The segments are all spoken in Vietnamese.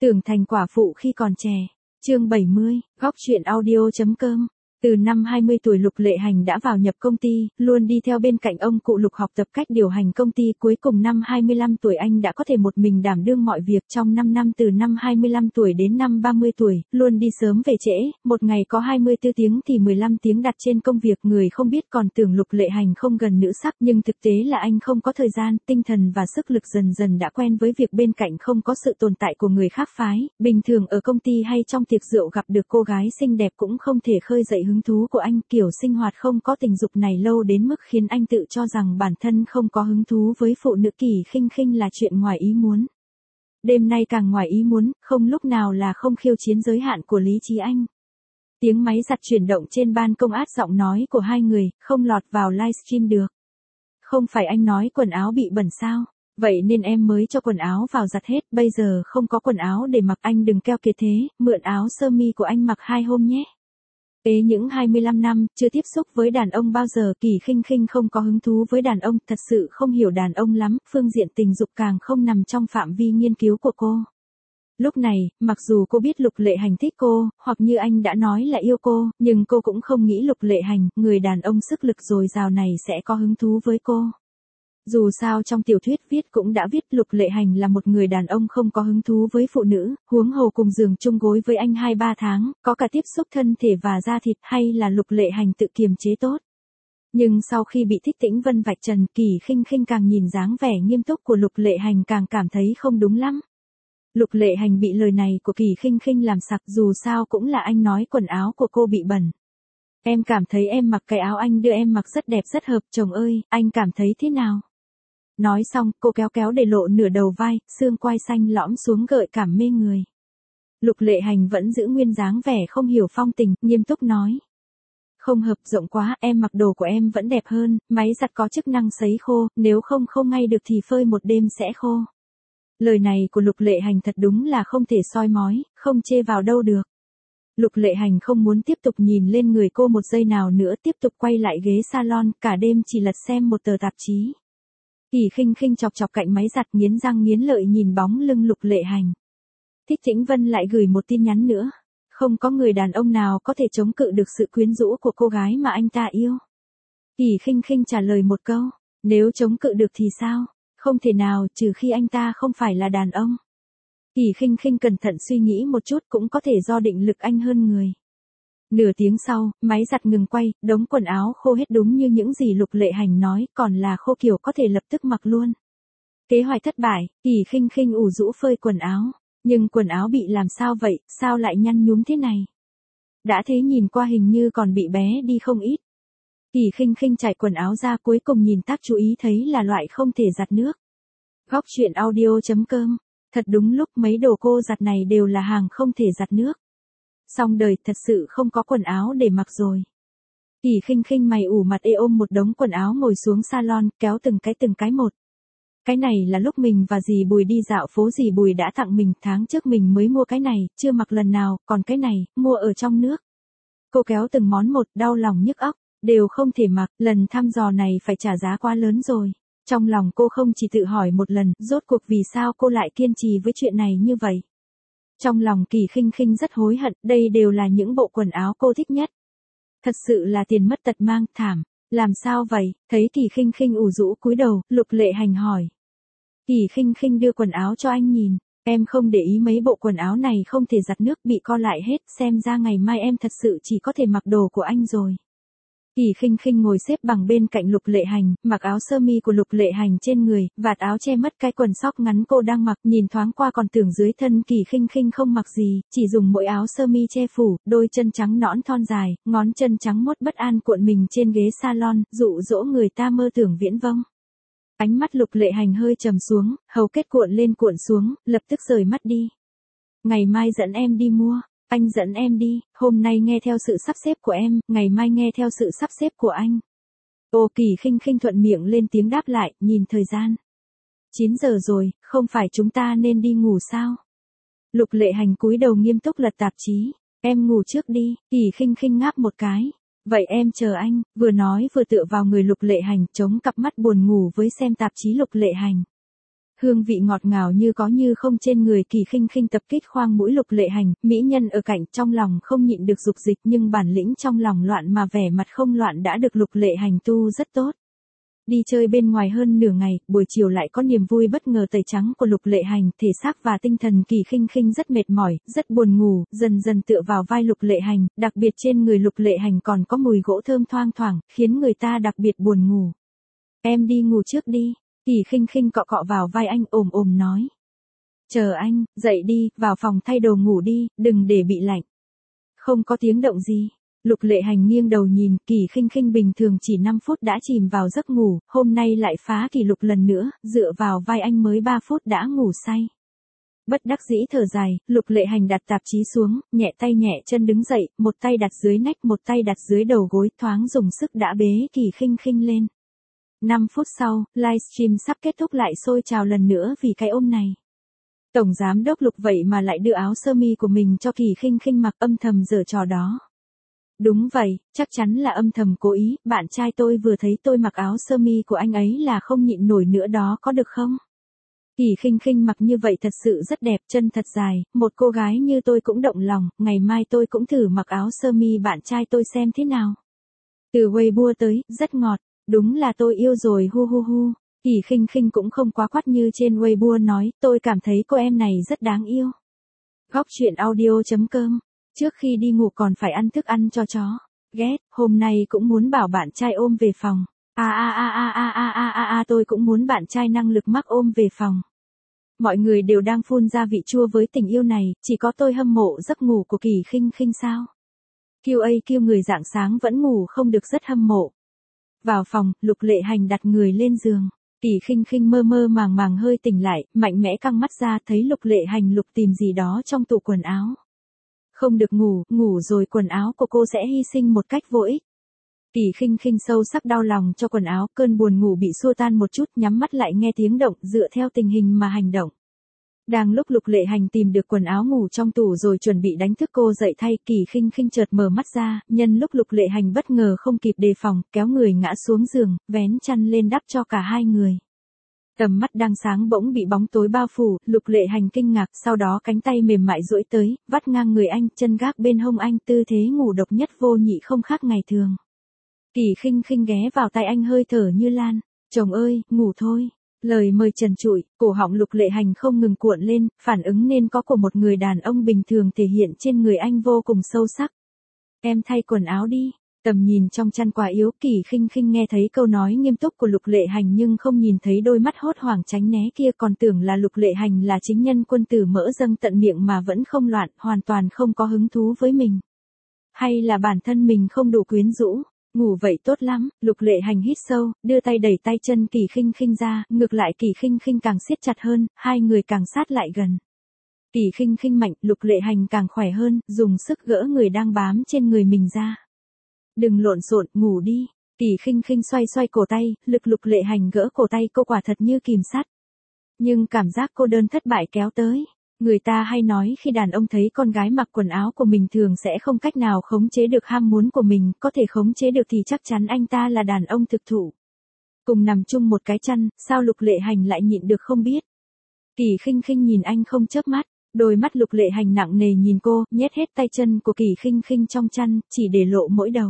Tưởng thành quả phụ khi còn trẻ. Chương 70, góc truyện audio.com. Từ năm 20 tuổi Lục Lệ Hành đã vào nhập công ty, luôn đi theo bên cạnh ông cụ Lục học tập cách điều hành công ty. Cuối cùng năm 25 tuổi anh đã có thể một mình đảm đương mọi việc. Trong 5 năm từ năm 25 tuổi đến năm 30 tuổi, luôn đi sớm về trễ, một ngày có 24 tiếng thì 15 tiếng đặt trên công việc. Người không biết còn tưởng Lục Lệ Hành không gần nữ sắc, nhưng thực tế là anh không có thời gian, tinh thần và sức lực dần dần đã quen với việc bên cạnh không có sự tồn tại của người khác phái. Bình thường ở công ty hay trong tiệc rượu gặp được cô gái xinh đẹp cũng không thể khơi dậy hứng thú của anh. Kiểu sinh hoạt không có tình dục này lâu đến mức khiến anh tự cho rằng bản thân không có hứng thú với phụ nữ. Kỳ Khinh Khinh là chuyện ngoài ý muốn. Đêm nay càng ngoài ý muốn, không lúc nào là không khiêu chiến giới hạn của lý trí anh. Tiếng máy giặt chuyển động trên ban công át giọng nói của hai người, không lọt vào livestream được. Không phải anh nói quần áo bị bẩn sao? Vậy nên em mới cho quần áo vào giặt hết, bây giờ không có quần áo để mặc. Anh đừng keo kiệt thế, mượn áo sơ mi của anh mặc 2 hôm nhé. Những 25 năm, chưa tiếp xúc với đàn ông bao giờ, Kỳ Khinh Khinh không có hứng thú với đàn ông, thật sự không hiểu đàn ông lắm, phương diện tình dục càng không nằm trong phạm vi nghiên cứu của cô. Lúc này, mặc dù cô biết Lục Lệ Hành thích cô, hoặc như anh đã nói là yêu cô, nhưng cô cũng không nghĩ Lục Lệ Hành, người đàn ông sức lực dồi dào này sẽ có hứng thú với cô. Dù sao trong tiểu thuyết viết cũng đã viết Lục Lệ Hành là một người đàn ông không có hứng thú với phụ nữ, huống hồ cùng giường chung gối với anh 2-3 tháng, có cả tiếp xúc thân thể và da thịt, hay là Lục Lệ Hành tự kiềm chế tốt. Nhưng sau khi bị Thích Tĩnh Vân vạch trần, Kỳ Khinh Khinh càng nhìn dáng vẻ nghiêm túc của Lục Lệ Hành càng cảm thấy không đúng lắm. Lục Lệ Hành bị lời này của Kỳ Khinh Khinh làm sặc, dù sao cũng là anh nói quần áo của cô bị bẩn. Em cảm thấy em mặc cái áo anh đưa em mặc rất đẹp rất hợp, chồng ơi, anh cảm thấy thế nào? Nói xong, cô kéo để lộ nửa đầu vai, xương quai xanh lõm xuống gợi cảm mê người. Lục Lệ Hành vẫn giữ nguyên dáng vẻ không hiểu phong tình, nghiêm túc nói. Không hợp, rộng quá, em mặc đồ của em vẫn đẹp hơn, máy giặt có chức năng sấy khô, nếu không ngay được thì phơi một đêm sẽ khô. Lời này của Lục Lệ Hành thật đúng là không thể soi mói, không chê vào đâu được. Lục Lệ Hành không muốn tiếp tục nhìn lên người cô một giây nào nữa, tiếp tục quay lại ghế salon, cả đêm chỉ lật xem một tờ tạp chí. Kỳ Khinh Khinh chọc cạnh máy giặt, nghiến răng nghiến lợi nhìn bóng lưng Lục Lệ Hành. Thích Tĩnh Vân lại gửi một tin nhắn nữa. Không có người đàn ông nào có thể chống cự được sự quyến rũ của cô gái mà anh ta yêu. Kỳ Khinh Khinh trả lời một câu, nếu chống cự được thì sao? Không thể nào, trừ khi anh ta không phải là đàn ông. Kỳ Khinh Khinh cẩn thận suy nghĩ một chút, cũng có thể do định lực anh hơn người. Nửa tiếng sau, máy giặt ngừng quay, đống quần áo khô hết đúng như những gì Lục Lệ Hành nói, còn là khô kiểu có thể lập tức mặc luôn. Kế hoạch thất bại, Kỳ Khinh Khinh ủ rũ phơi quần áo. Nhưng quần áo bị làm sao vậy, sao lại nhăn nhúm thế này? Đã thế nhìn qua hình như còn bị bé đi không ít. Kỳ Khinh Khinh trải quần áo ra, cuối cùng nhìn tác chú ý thấy là loại không thể giặt nước. Góc truyện audio.com. Thật đúng lúc, mấy đồ cô giặt này đều là hàng không thể giặt nước. Xong đời, thật sự không có quần áo để mặc rồi. Kỳ Khinh Khinh mày ủ mặt ôm một đống quần áo ngồi xuống salon, kéo từng cái một. Cái này là lúc mình và dì Bùi đi dạo phố, dì Bùi đã tặng mình, tháng trước mình mới mua cái này, chưa mặc lần nào, còn cái này, mua ở trong nước. Cô kéo từng món một, đau lòng nhức óc, đều không thể mặc, lần thăm dò này phải trả giá quá lớn rồi. Trong lòng cô không chỉ tự hỏi một lần, rốt cuộc vì sao cô lại kiên trì với chuyện này như vậy. Trong lòng Kỳ Khinh Khinh rất hối hận, đây đều là những bộ quần áo cô thích nhất. Thật sự là tiền mất tật mang, thảm. Làm sao vậy? Thấy Kỳ Khinh Khinh ủ rũ cúi đầu, Lục Lệ Hành hỏi. Kỳ Khinh Khinh đưa quần áo cho anh nhìn. Em không để ý mấy bộ quần áo này không thể giặt nước, bị co lại hết, xem ra ngày mai em thật sự chỉ có thể mặc đồ của anh rồi. Kỳ Khinh Khinh ngồi xếp bằng bên cạnh Lục Lệ Hành, mặc áo sơ mi của Lục Lệ Hành trên người, vạt áo che mất cái quần sóc ngắn cô đang mặc, nhìn thoáng qua còn tưởng dưới thân Kỳ Khinh Khinh không mặc gì, chỉ dùng mỗi áo sơ mi che phủ, đôi chân trắng nõn thon dài, ngón chân trắng mốt bất an cuộn mình trên ghế salon, dụ dỗ người ta mơ tưởng viễn vông. Ánh mắt Lục Lệ Hành hơi trầm xuống, hầu kết cuộn lên cuộn xuống, lập tức rời mắt đi. Ngày mai dẫn em đi mua. Anh dẫn em đi, hôm nay nghe theo sự sắp xếp của em, ngày mai nghe theo sự sắp xếp của anh. Kỳ Khinh Khinh thuận miệng lên tiếng đáp lại, nhìn thời gian. 9 giờ rồi, không phải chúng ta nên đi ngủ sao? Lục Lệ Hành cúi đầu nghiêm túc lật tạp chí. Em ngủ trước đi, Kỳ Khinh Khinh ngáp một cái. Vậy em chờ anh, vừa nói vừa tựa vào người Lục Lệ Hành, chống cặp mắt buồn ngủ với xem tạp chí Lục Lệ Hành. Hương vị ngọt ngào như có như không trên người Kỳ Khinh Khinh tập kích khoang mũi Lục Lệ Hành, mỹ nhân ở cạnh trong lòng không nhịn được dục dịch nhưng bản lĩnh trong lòng loạn mà vẻ mặt không loạn đã được Lục Lệ Hành tu rất tốt. Đi chơi bên ngoài hơn nửa ngày, buổi chiều lại có niềm vui bất ngờ tẩy trắng của Lục Lệ Hành, thể xác và tinh thần Kỳ Khinh Khinh rất mệt mỏi, rất buồn ngủ, dần dần tựa vào vai Lục Lệ Hành, đặc biệt trên người Lục Lệ Hành còn có mùi gỗ thơm thoang thoảng, khiến người ta đặc biệt buồn ngủ. Em đi ngủ trước đi, Kỳ Khinh Khinh cọ cọ vào vai anh ồm ồm nói. Chờ anh, dậy đi, vào phòng thay đồ ngủ đi, đừng để bị lạnh. Không có tiếng động gì. Lục Lệ Hành nghiêng đầu nhìn, Kỳ Khinh Khinh bình thường chỉ 5 phút đã chìm vào giấc ngủ, hôm nay lại phá kỷ lục lần nữa, dựa vào vai anh mới 3 phút đã ngủ say. Bất đắc dĩ thở dài, Lục Lệ Hành đặt tạp chí xuống, nhẹ tay nhẹ chân đứng dậy, một tay đặt dưới nách, một tay đặt dưới đầu gối, thoáng dùng sức đã bế Kỳ Khinh Khinh lên. 5 phút sau, livestream sắp kết thúc lại sôi trào lần nữa vì cái ôm này. Tổng giám đốc Lục vậy mà lại đưa áo sơ mi của mình cho Kỳ Khinh Khinh mặc, âm thầm giở trò đó. Đúng vậy, chắc chắn là âm thầm cố ý, bạn trai tôi vừa thấy tôi mặc áo sơ mi của anh ấy là không nhịn nổi nữa đó, có được không? Kỳ Khinh Khinh mặc như vậy thật sự rất đẹp, chân thật dài, một cô gái như tôi cũng động lòng, ngày mai tôi cũng thử mặc áo sơ mi bạn trai tôi xem thế nào. Từ Weibo tới, rất ngọt, đúng là tôi yêu rồi hu hu hu. Kỳ Khinh Khinh cũng không quá quắt như trên Weibo nói, tôi cảm thấy cô em này rất đáng yêu. Góc truyện audio.com. Trước khi đi ngủ còn phải ăn thức ăn cho chó. Ghét, hôm nay cũng muốn bảo bạn trai ôm về phòng. Tôi cũng muốn bạn trai năng lực mắc ôm về phòng. Mọi người đều đang phun ra vị chua với tình yêu này, chỉ có tôi hâm mộ giấc ngủ của Kỳ Khinh Khinh sao? QA người rạng sáng vẫn ngủ không được rất hâm mộ. Vào phòng, Lục Lệ Hành đặt người lên giường. Kỳ Khinh Khinh mơ mơ màng màng hơi tỉnh lại, mạnh mẽ căng mắt ra thấy Lục Lệ Hành lục tìm gì đó trong tủ quần áo. Không được ngủ, ngủ rồi quần áo của cô sẽ hy sinh một cách vô ích. Kỳ Khinh Khinh sâu sắc đau lòng cho quần áo, cơn buồn ngủ bị xua tan một chút, nhắm mắt lại nghe tiếng động, dựa theo tình hình mà hành động. Đang lúc Lục Lệ Hành tìm được quần áo ngủ trong tủ rồi chuẩn bị đánh thức cô dậy thay, Kỳ Khinh Khinh chợt mở mắt ra, nhân lúc Lục Lệ Hành bất ngờ không kịp đề phòng, kéo người ngã xuống giường, vén chăn lên đắp cho cả hai người. Tầm mắt đang sáng bỗng bị bóng tối bao phủ, Lục Lệ Hành kinh ngạc, sau đó cánh tay mềm mại duỗi tới, vắt ngang người anh, chân gác bên hông anh, tư thế ngủ độc nhất vô nhị không khác ngày thường. Kỳ Khinh Khinh ghé vào tay anh hơi thở như lan, chồng ơi, ngủ thôi. Lời mời trần trụi, cổ họng Lục Lệ Hành không ngừng cuộn lên, phản ứng nên có của một người đàn ông bình thường thể hiện trên người anh vô cùng sâu sắc. Em thay quần áo đi. Tầm nhìn trong chăn quá yếu, Kỳ Khinh Khinh nghe thấy câu nói nghiêm túc của Lục Lệ Hành nhưng không nhìn thấy đôi mắt hốt hoảng tránh né kia, còn tưởng là Lục Lệ Hành là chính nhân quân tử mỡ dâng tận miệng mà vẫn không loạn, hoàn toàn không có hứng thú với mình. Hay là bản thân mình không đủ quyến rũ? Ngủ vậy tốt lắm, Lục Lệ Hành hít sâu, đưa tay đẩy tay chân Kỳ Khinh Khinh ra, ngược lại Kỳ Khinh Khinh càng siết chặt hơn, hai người càng sát lại gần. Kỳ Khinh Khinh mạnh, Lục Lệ Hành càng khỏe hơn, dùng sức gỡ người đang bám trên người mình ra. Đừng lộn xộn, ngủ đi. Kỳ Khinh Khinh xoay xoay cổ tay, lực Lục Lệ Hành gỡ cổ tay cô quả thật như kìm sắt. Nhưng cảm giác cô đơn thất bại kéo tới. Người ta hay nói khi đàn ông thấy con gái mặc quần áo của mình thường sẽ không cách nào khống chế được ham muốn của mình, có thể khống chế được thì chắc chắn anh ta là đàn ông thực thụ. Cùng nằm chung một cái chăn, sao Lục Lệ Hành lại nhịn được không biết. Kỳ Khinh Khinh nhìn anh không chớp mắt, đôi mắt Lục Lệ Hành nặng nề nhìn cô, nhét hết tay chân của Kỳ Khinh Khinh trong chăn, chỉ để lộ mỗi đầu.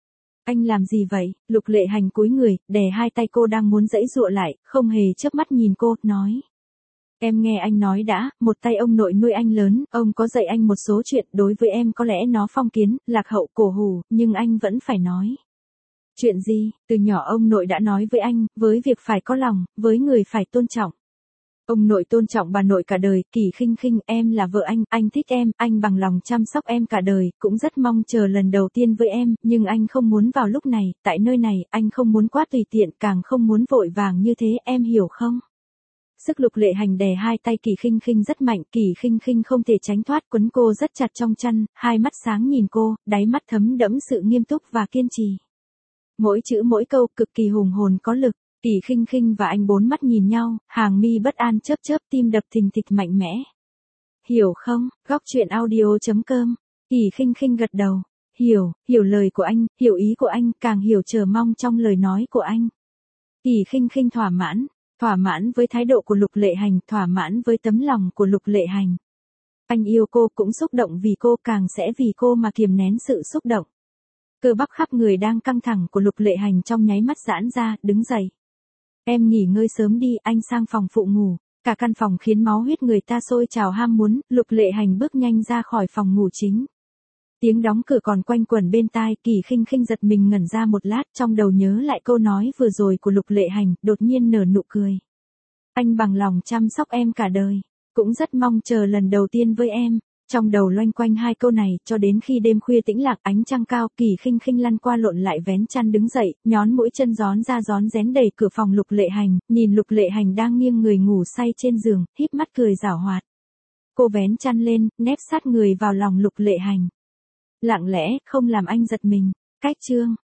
Anh làm gì vậy? Lục Lệ Hành cúi người, đè hai tay cô đang muốn giãy giụa lại, không hề chớp mắt nhìn cô, nói. Em nghe anh nói đã, một tay ông nội nuôi anh lớn, ông có dạy anh một số chuyện, đối với em có lẽ nó phong kiến, lạc hậu, cổ hủ, nhưng anh vẫn phải nói. Chuyện gì? Từ nhỏ ông nội đã nói với anh, với việc phải có lòng, với người phải tôn trọng. Ông nội tôn trọng bà nội cả đời, Kỳ Khinh Khinh, em là vợ anh thích em, anh bằng lòng chăm sóc em cả đời, cũng rất mong chờ lần đầu tiên với em, nhưng anh không muốn vào lúc này, tại nơi này, anh không muốn quá tùy tiện, càng không muốn vội vàng như thế, em hiểu không? Sức Lục Lệ Hành đè hai tay Kỳ Khinh Khinh rất mạnh, Kỳ Khinh Khinh không thể tránh thoát, quấn cô rất chặt trong chăn, hai mắt sáng nhìn cô, đáy mắt thấm đẫm sự nghiêm túc và kiên trì. Mỗi chữ mỗi câu cực kỳ hùng hồn có lực. Kỳ Khinh Khinh và anh bốn mắt nhìn nhau, hàng mi bất an chớp chớp, tim đập thình thịch mạnh mẽ. Hiểu không? Góc truyện audio.com. Kỳ Khinh Khinh gật đầu. Hiểu lời của anh, hiểu ý của anh, càng hiểu chờ mong trong lời nói của anh. Kỳ Khinh Khinh thỏa mãn. Thỏa mãn với thái độ của Lục Lệ Hành, thỏa mãn với tấm lòng của Lục Lệ Hành. Anh yêu cô cũng xúc động vì cô, càng sẽ vì cô mà kiềm nén sự xúc động. Cơ bắp khắp người đang căng thẳng của Lục Lệ Hành trong nháy mắt giãn ra, đứng dậy. Em nghỉ ngơi sớm đi, anh sang phòng phụ ngủ. Cả căn phòng khiến máu huyết người ta sôi trào ham muốn, Lục Lệ Hành bước nhanh ra khỏi phòng ngủ chính. Tiếng đóng cửa còn quanh quẩn bên tai, Kỳ Khinh Khinh giật mình ngẩn ra một lát, trong đầu nhớ lại câu nói vừa rồi của Lục Lệ Hành, đột nhiên nở nụ cười. Anh bằng lòng chăm sóc em cả đời, cũng rất mong chờ lần đầu tiên với em. Trong đầu loanh quanh hai câu này, cho đến khi đêm khuya tĩnh lặng, ánh trăng cao, Kỳ Khinh Khinh lăn qua lộn lại vén chăn đứng dậy, nhón mũi chân rón ra rón rén đẩy cửa phòng Lục Lệ Hành, nhìn Lục Lệ Hành đang nghiêng người ngủ say trên giường, híp mắt cười giảo hoạt. Cô vén chăn lên, nép sát người vào lòng Lục Lệ Hành. Lặng lẽ, không làm anh giật mình. Cách chương